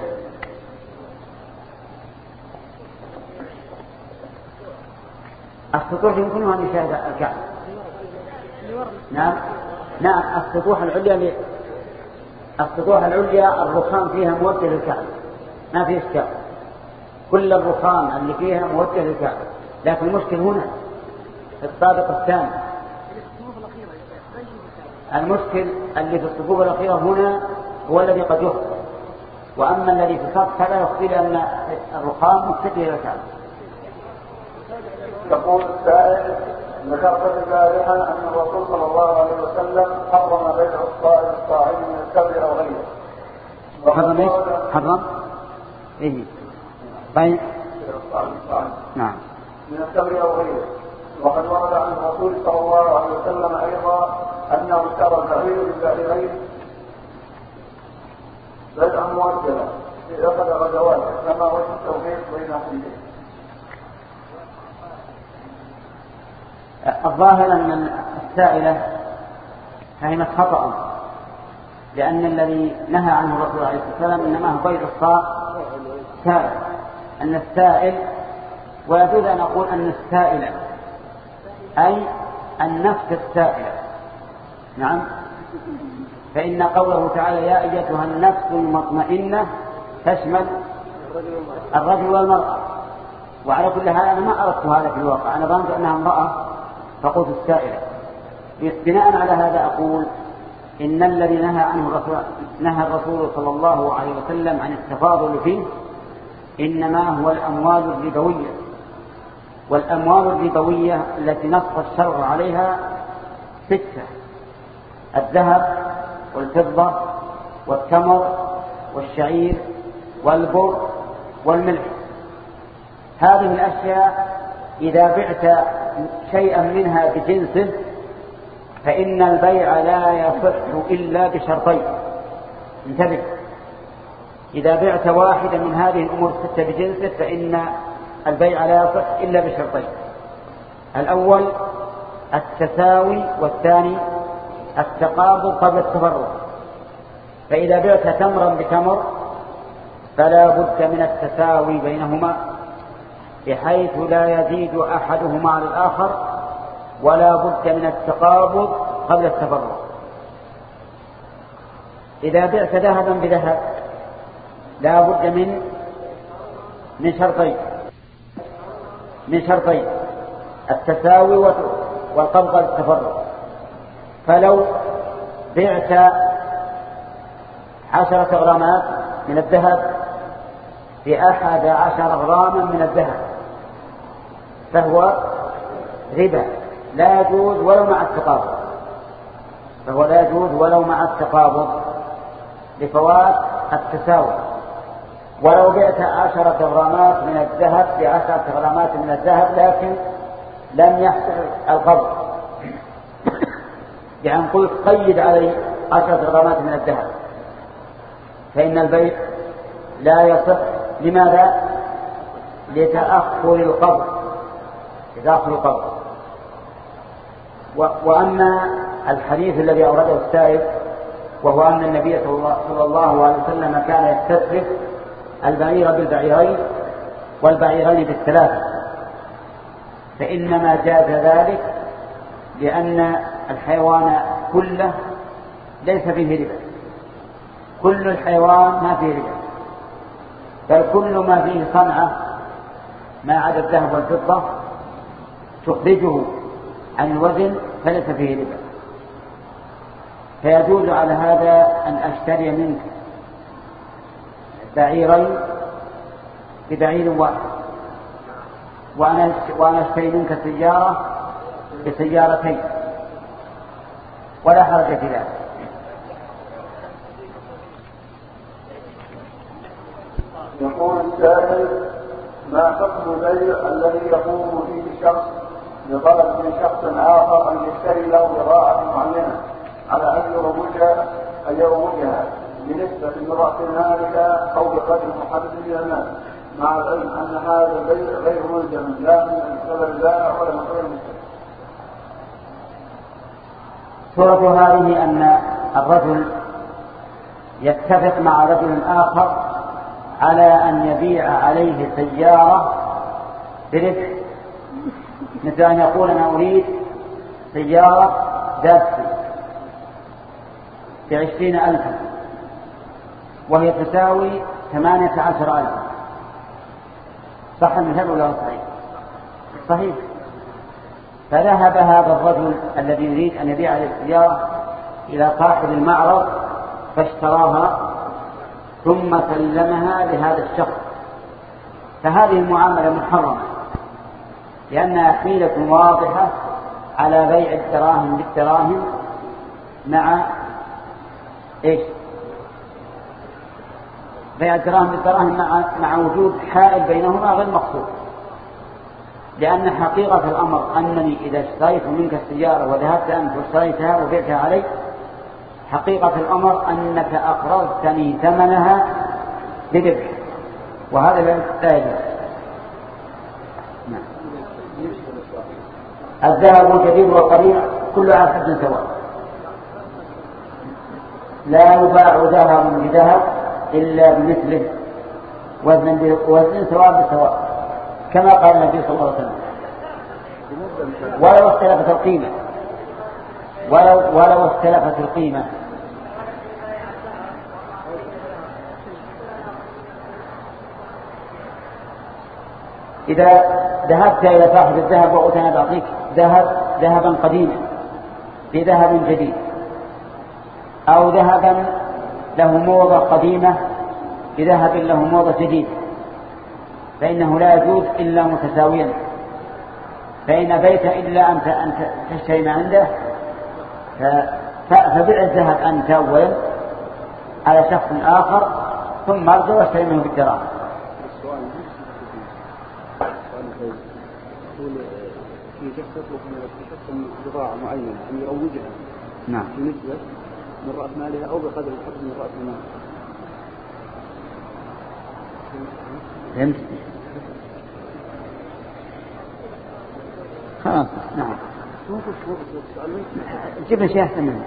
السطوح يمكنها أن يشاهد الكعبة. نعم نعم السطوح العليا السطوح العليا الرخام فيها موجه للكعبة، ما في إشكال، كل الرخام اللي فيها موجه للكعبة، لكن المشكل هنا في الطابق الثاني. المشكل اللي في الصفوف الأخيرة هنا هو الذي قد يخطئ، وأما الذي في الصف فلا يخطئ لأن الرخام متجه إلى الكعبة. يقول السائل: ذكرت البارحة أن الرسول صلى الله عليه وسلم حرم بيع الصائم الصاعم من التمر أو غيره. حرم ايش؟ حرم؟ ايه؟ بيع نعم من التمر أو غيره. وقد ورد عن الرسول صلى الله عليه وسلم أيضا أنه اشترى البعير بالبعيرين بدءا مؤجلا في أحد غزواته، كما وجه التوفيق بين حديثين. الظاهر أن السائلة فهمت خطأ، لأن الذي نهى عنه الرسول عليه الصلاة والسلام إنما هو بيع السائل، أن السائل، ويجوز أن أقول أن السائلة أي النفس السائلة. نعم، فإن قوله تعالى: يا أيتها النفس المطمئنة تشمل الرجل والمرأة. وعلى كل حال أنا ما أردت هذا في الواقع، أنا ظننت أنها امرأة فقلت السائلة. بناء على هذا أقول إن الذي نهى عنه الرسول نهى الرسول صلى الله عليه وسلم عن التفاضل فيه إنما هو الأموال الربوية، والأموال الربوية التي نص الشرع عليها ستة: الذهب والفضة والتمر والشعير والبر والملح. هذه الأشياء إذا بعت شيئا منها بجنسه فإن البيع لا يصح إلا بشرطين. انتبه، إذا بعت واحدة من هذه الأمور الستة بجنسه فإن البيع لا يصح إلا بشرطين: الأول التساوي، والثاني التقابض قبل التفرق. فإذا بعت تمرا بتمر فلا بد من التساوي بينهما بحيث لا يزيد أحدهما على الآخر، ولا بد من التقابض قبل التفرق. إذا بعت ذهبا بذهب لا بد من من شرطين من شرطين التساوي والقبض قبل التفرق. فلو بعت عشرة غرامات من الذهب بأحد عشر غراما من الذهب فهو ربا، لا يجوز ولو مع التقابض فهو لا يجوز ولو مع التقابض لفوات التساوي. ولو بعت عشرة غرامات من الذهب بعشرة غرامات من الذهب لكن لم يحصل القبض، يعني قلت قيد علي عشرة غرامات من الذهب، فإن البيع لا يصح. لماذا؟ لتأخر القبض لتأخر القبض. وأما الحديث الذي أورده السائل وهو أن النبي صلى الله عليه وسلم كان يستسلف البعير بالبعيرين والبعيرين بالثلاثة، فإنما جاز ذلك لأن الحيوان كله ليس فيه ربا، كل الحيوان ما فيه ربا، بل كل ما فيه صنعة ما عدا الذهب والفضة تخرجه عن الوزن فليس فيه ربا. فيجوز على هذا أن أشتري منك بعيرين ببعير واحد، وأنا أشتري منك سيارة بسيارتين، ولا حرج في ذلك. يقول السائل: ما حكم البيع الذي يقوم فيه شخص بطلب من شخص آخر أن يشتري له بضاعة معينة على أن يروجها أن يروجها بنسبة من رأس مالك أو بقدر محدد من المال، مع العلم أن هذا البيع غير ملزم لا من قبل البائع ولا من قبل المشتري؟ صورة هذه أن الرجل يتفق مع رجل آخر على أن يبيع عليه سيارة بربح، مثل أن يقول: أنا أريد سيارة دابسي بعشرين ألفا وهي تساوي ثمانية عشر ألفا. صح المثال ولا صحيح؟ صحيح. فذهب هذا الرجل الذي يريد أن يبيع عليه السيارة إلى صاحب المعرض فاشتراها ثم سلمها لهذا الشخص، فهذه المعاملة محرمة لأنها حيلة واضحة على بيع الدراهم بالدراهم مع إيش؟ بيع الدراهم بالدراهم مع مع وجود حائل بينهما غير مقصود. لأن حقيقة الأمر أنني إذا اشتريت منك السيارة وذهبت أنت واشتريتها وبعتها علي، حقيقة الأمر أنك أقرضتني ثمنها بربح، وهذا لا يجوز. الذهب الجديد والقديم كل على حد سواء، لا يباع ذهب بذهب إلا بمثله وزن بوزن سواء بسواء، كما قال النبي صلى الله عليه وسلم، ولو اختلفت القيمة ولو ولو اختلفت القيمة. إذا ذهبت إلى صاحب الذهب وقلت أنا بعطيك ذهب ذهبا قديما بذهب جديد، أو ذهبا له موضة قديمة بذهب له موضة جديدة، فإنه لا يجوز إلا متساويا، فإن أبيت إلا أن تشتري ما عنده فبيع الذهب أنت أولا على شخص آخر ثم ارجع واشتري منه بالدراهم. في شخص يطلب من الشخص بضاعة معينة أن يروجها نعم بنسبة من رأس مالها أو بقدر الحكم من رأس مالها. فهمت؟ خلاص نعم جيب شيء أحسن منه.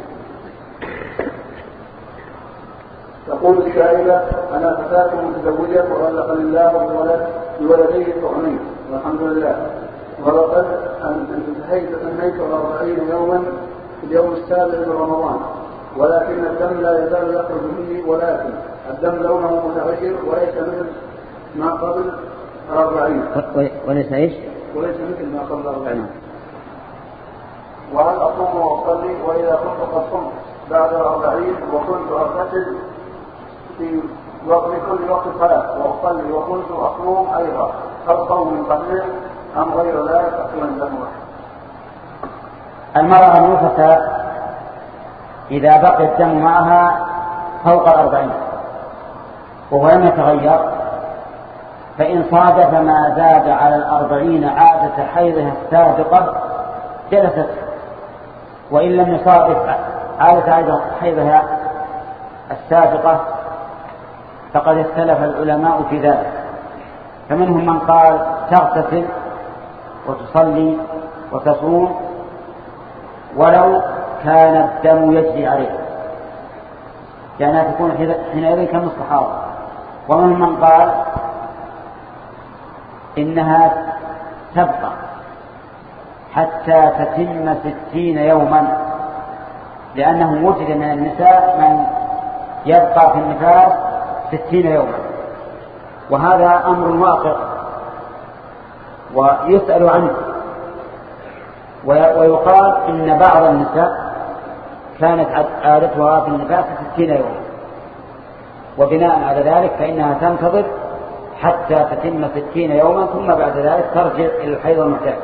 تقول السائلة: أنا فتاة متزوجة وغلق لله بولد بولديه طعمين والحمد لله، ولقد انتهيت تنهيت أربعين يوما في اليوم السابع من رمضان، ولكن الدم لا يزال يخرج مني، ولكن الدم لونه متغير وليس مثل ما قبل أربعين. وليس إيش؟ وليس مثل ما قبل أربعين. وهل أصوم وأصلي؟ وإذا كنت قد صمت بعد أربعين وكنت أغتسل في وقت كل وقت صلاة وأصلي وكنت أصوم أيضا، هل صوم قبله أم غير ذلك؟ أقيم الدم. المرأة الموفى إذا بقي الدم معها فوق الأربعين وهو لم يتغير، فإن صادف ما زاد على الأربعين عادة حيضها السابقة جلست، وإن لم يصادف عادة حيضها السابقة فقد اختلف العلماء في ذلك، فمنهم من قال تغتسل وتصلي وتصوم ولو كان الدم يجري عليه، لأنها تكون حينئذ كالمستحاضة. ومنهم من قال إنها تبقى حتى تتم ستين يوما، لأنه وجد من النساء من يبقى في النفاس ستين يوما، وهذا أمر واقع ويسأل عنه. ويقال إن بعض النساء كانت عادتها في النفاس ستين يوما، وبناء على ذلك فإنها تنتظر حتى تتم ستين يوما ثم بعد ذلك ترجع إلى الحيض المعتاد.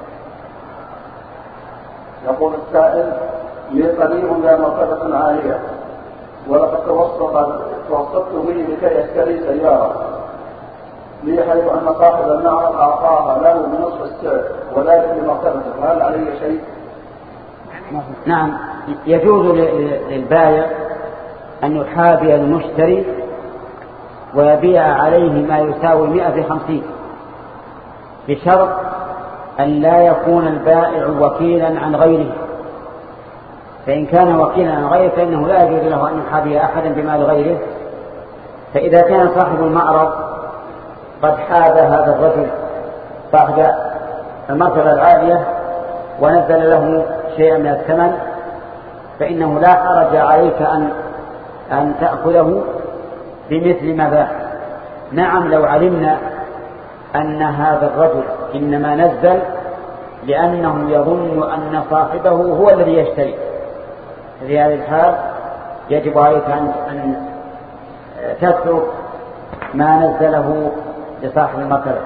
يقول السائل: لي قريب ذا مرتبة عالية ولقد توسطت به لكي أشتري سيارة لي، حيث أن صاحب المعرض أعطاها له بنصف السعر وذلك بمرتبته، فهل علي شيء؟ نعم، يجوز للبائع أن يحابي المشتري ويبيع عليه ما يساوي مئة في خمسين، بشرط أن لا يكون البائع وكيلا عن غيره، فإن كان وكيلا عن غيره فإنه لا يجوز له أن يحابي أحدا بمال غيره. فإذا كان صاحب المعرض قد حاب هذا الرجل صاحب المرتبة العالية ونزل له شيئا من الثمن، فإنه لا حرج عليك أن أن تأخذه بمثل ما باع. نعم، لو علمنا أن هذا الرجل إنما نزل لأنه يظن أن صاحبه هو الذي يشتري، في هذه الحال يجب عليك أن تترك ما نزله لصاحب المرتبة.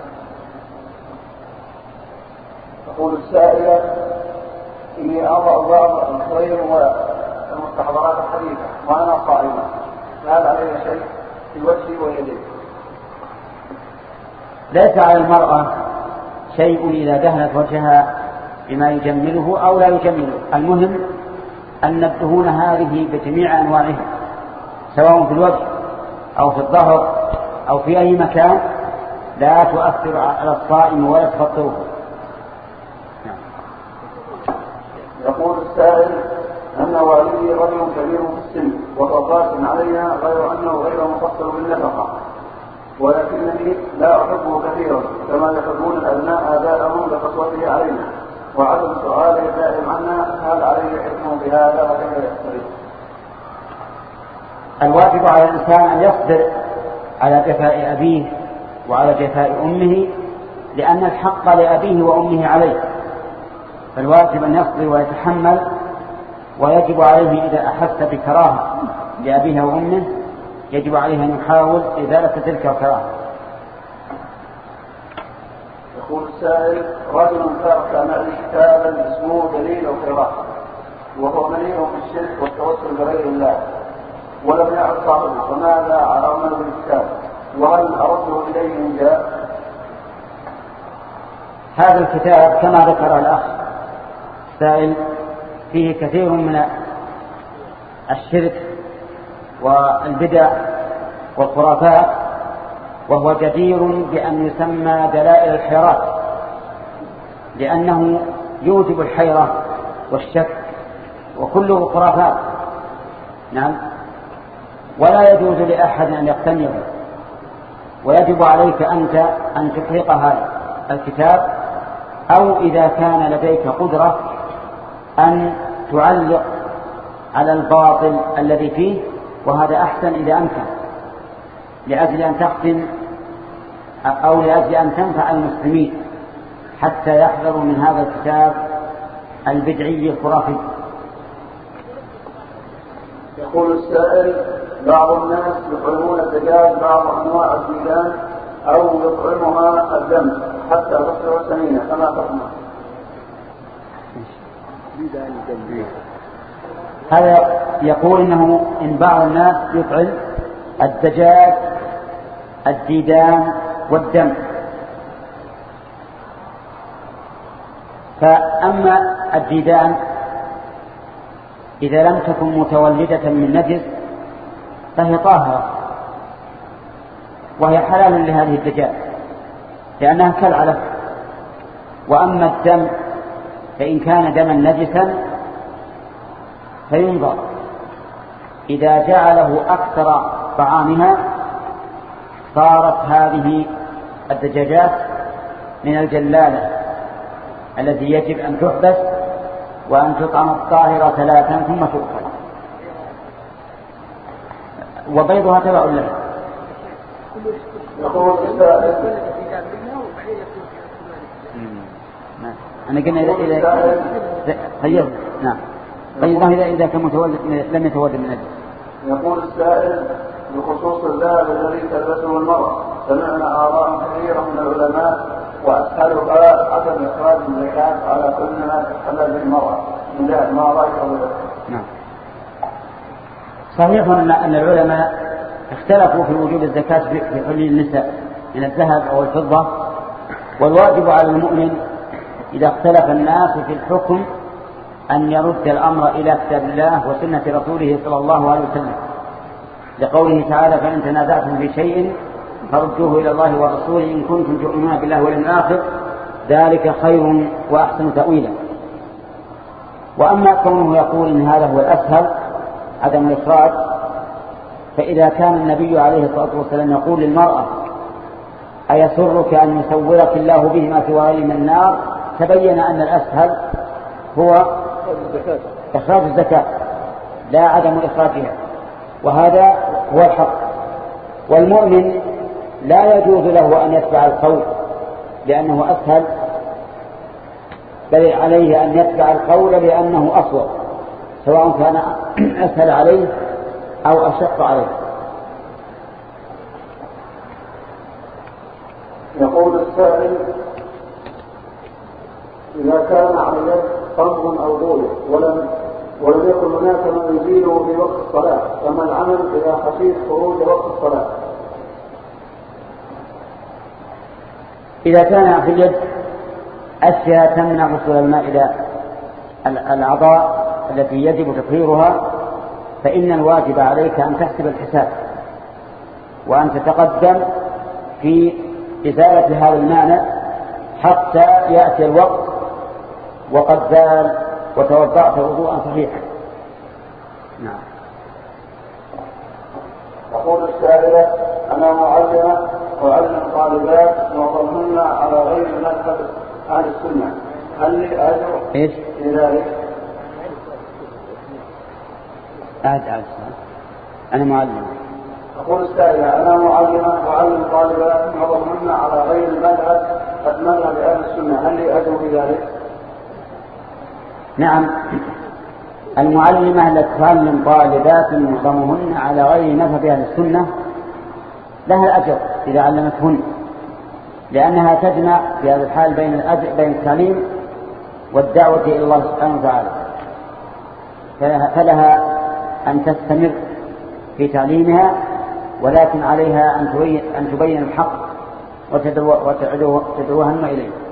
تقول السائلة: إني أضع بعض الخير والمستحضرات الحديثة وأنا قائمة، فهل علي شيء في وجهي ويدي؟ ليس على المرأة شيء إذا دهنت وجهها بما يجمله أو لا يجمله، المهم أن الدهون هذه بجميع أنواعها سواء في الوجه أو في الظهر أو في أي مكان لا تؤثر على الصائم ولا تفطره. يقول السائل: أن والدي رجل كبير في السن وقضاة عليها، غير أنه غير مقصر بالنفقة، ولكنني لا أحبه كثيرا كما يحبون الأبناء آباءهم لقسوته علينا وعدم سؤاله دائم عنا، هل عليه حكم بهذا وكيف يستريح؟ الواجب على الإنسان أن يصبر على جفاء أبيه وعلى جفاء أمه، لأن الحق لأبيه وأمه عليه، فالواجب أن يصبر ويتحمل، ويجب عليه إذا أحس بكراهة لأبيه وأمه يجب عليه أن يحاول إزالة تلك الكراهة. يقول السائل: رجل سار القراءة وهو مليء بالشرك والتوسل بغير الله ولم يعد صاحبه، فماذا أعمل بالإسلام؟ وهل أرده إليه إن جاء؟ هذا الكتاب كما ذكر الأخ السائل فيه كثير من الشرك والبدع والخرافات، وهو جدير بأن يسمى دلائل الحيرات، لأنه يوجب الحيرة والشك وكله خرافات. نعم. ولا يجوز لأحد أن يقتنعه، ويجب عليك أنت أن تحرق هذا الكتاب، أو إذا كان لديك قدرة أن تعلق على الباطل الذي فيه، وهذا أحسن إذا أمكن، لأجل أن تختم أو لأجل أن تنفع المسلمين حتى يحذروا من هذا الكتاب البدعي الخرافي. يقول السائل: بعض الناس يطعمون الدجاج بعض أنواع الديدان أو يطعمها الدم حتى تصبح سمينة، فما تطمع؟ هذا يقول إنه إن بعض الناس يطعم الدجاج الديدان والدم، فأما الديدان إذا لم تكن متولدة من نجس فهي طاهرة وهي حلال لهذه الدجاج لأنها كالعلف. وأما الدم فإن كان دما نجسا فينظر، إذا جعله أكثر طعامها صارت هذه الدجاجات من الجلالة التي يجب أن تحبس وأن تطعم الطاهرة ثلاثا ثم تؤكل، وبيضها تبع لها. أنا قلنا إذا إذا خير نعم خيرنا إذا إذا كان متولد لم يتولد من أجل. يقول السائل: بخصوص الذهب الذي تلبسه المرأة، سمعنا آراء كثيرة من العلماء وأسألها عدم إخراج الزكاة على كل ما تحلل به المرأة من ذهب، ما رأيك بذلك؟ نعم. صحيح أن العلماء اختلفوا في وجوب الزكاة في حلي النساء من الذهب أو الفضة، والواجب على المؤمن إذا اختلف الناس في الحكم أن يرد الأمر إلى كتاب الله وسنة رسوله صلى الله عليه وسلم، لقوله تعالى: فإن تنازعتم في شيء فردوه إلى الله ورسوله إن كنتم تؤمنون بالله واليوم الآخر ذلك خير وأحسن تأويلا. وأما كونه يقول إن هذا هو الأسهل عدم الإخراج، فإذا كان النبي عليه الصلاة والسلام يقول للمرأة: أيسرك أن يسورك الله به ما سواه من النار، تبين أن الأسهل هو إخراج الزكاة لا عدم إخراجها، وهذا هو الحق. والمؤمن لا يجوز له أن يتبع القول لأنه أسهل، بل عليه أن يتبع القول لأنه أصوب، سواء كان أسهل عليه أو أشق عليه. يقول السائل: إذا كان على اليد صمغ أو ضوء ولم ولم يكن هناك ما يزيله في وقت الصلاة، فما العمل إذا خشيت خروج وقت الصلاة؟ إذا كان في اليد أشياء تمنع وصول الماء إلى الأعضاء التي يجب تطهيرها، فإن الواجب عليك أن تحسب الحساب وأن تتقدم في إزالة هذا المانع حتى يأتي الوقت وقد زال وتوضأت وضوءا صحيحا. نعم. يقول السائلة: أنا معلمة وأعلم طالبات وظننا على غير مذهب أهل السنة، هل لي أجر إيش؟ في ذلك؟ أعد أعد أنا معلمة. يقول السائلة: أنا معلمة وأعلم طالبات وظننا على غير مذهب مذهب أهل السنة، هل لي أجر في ذلك؟ نعم، المعلمة التي تعلم طالبات معظمهن على غير مذهب أهل السنة لها الأجر إذا علمتهن، لأنها تجمع في هذا الحال بين الأجر بين التعليم والدعوة إلى الله سبحانه وتعالى، فلها أن تستمر في تعليمها، ولكن عليها أن تبين الحق وتدعوهم إليه.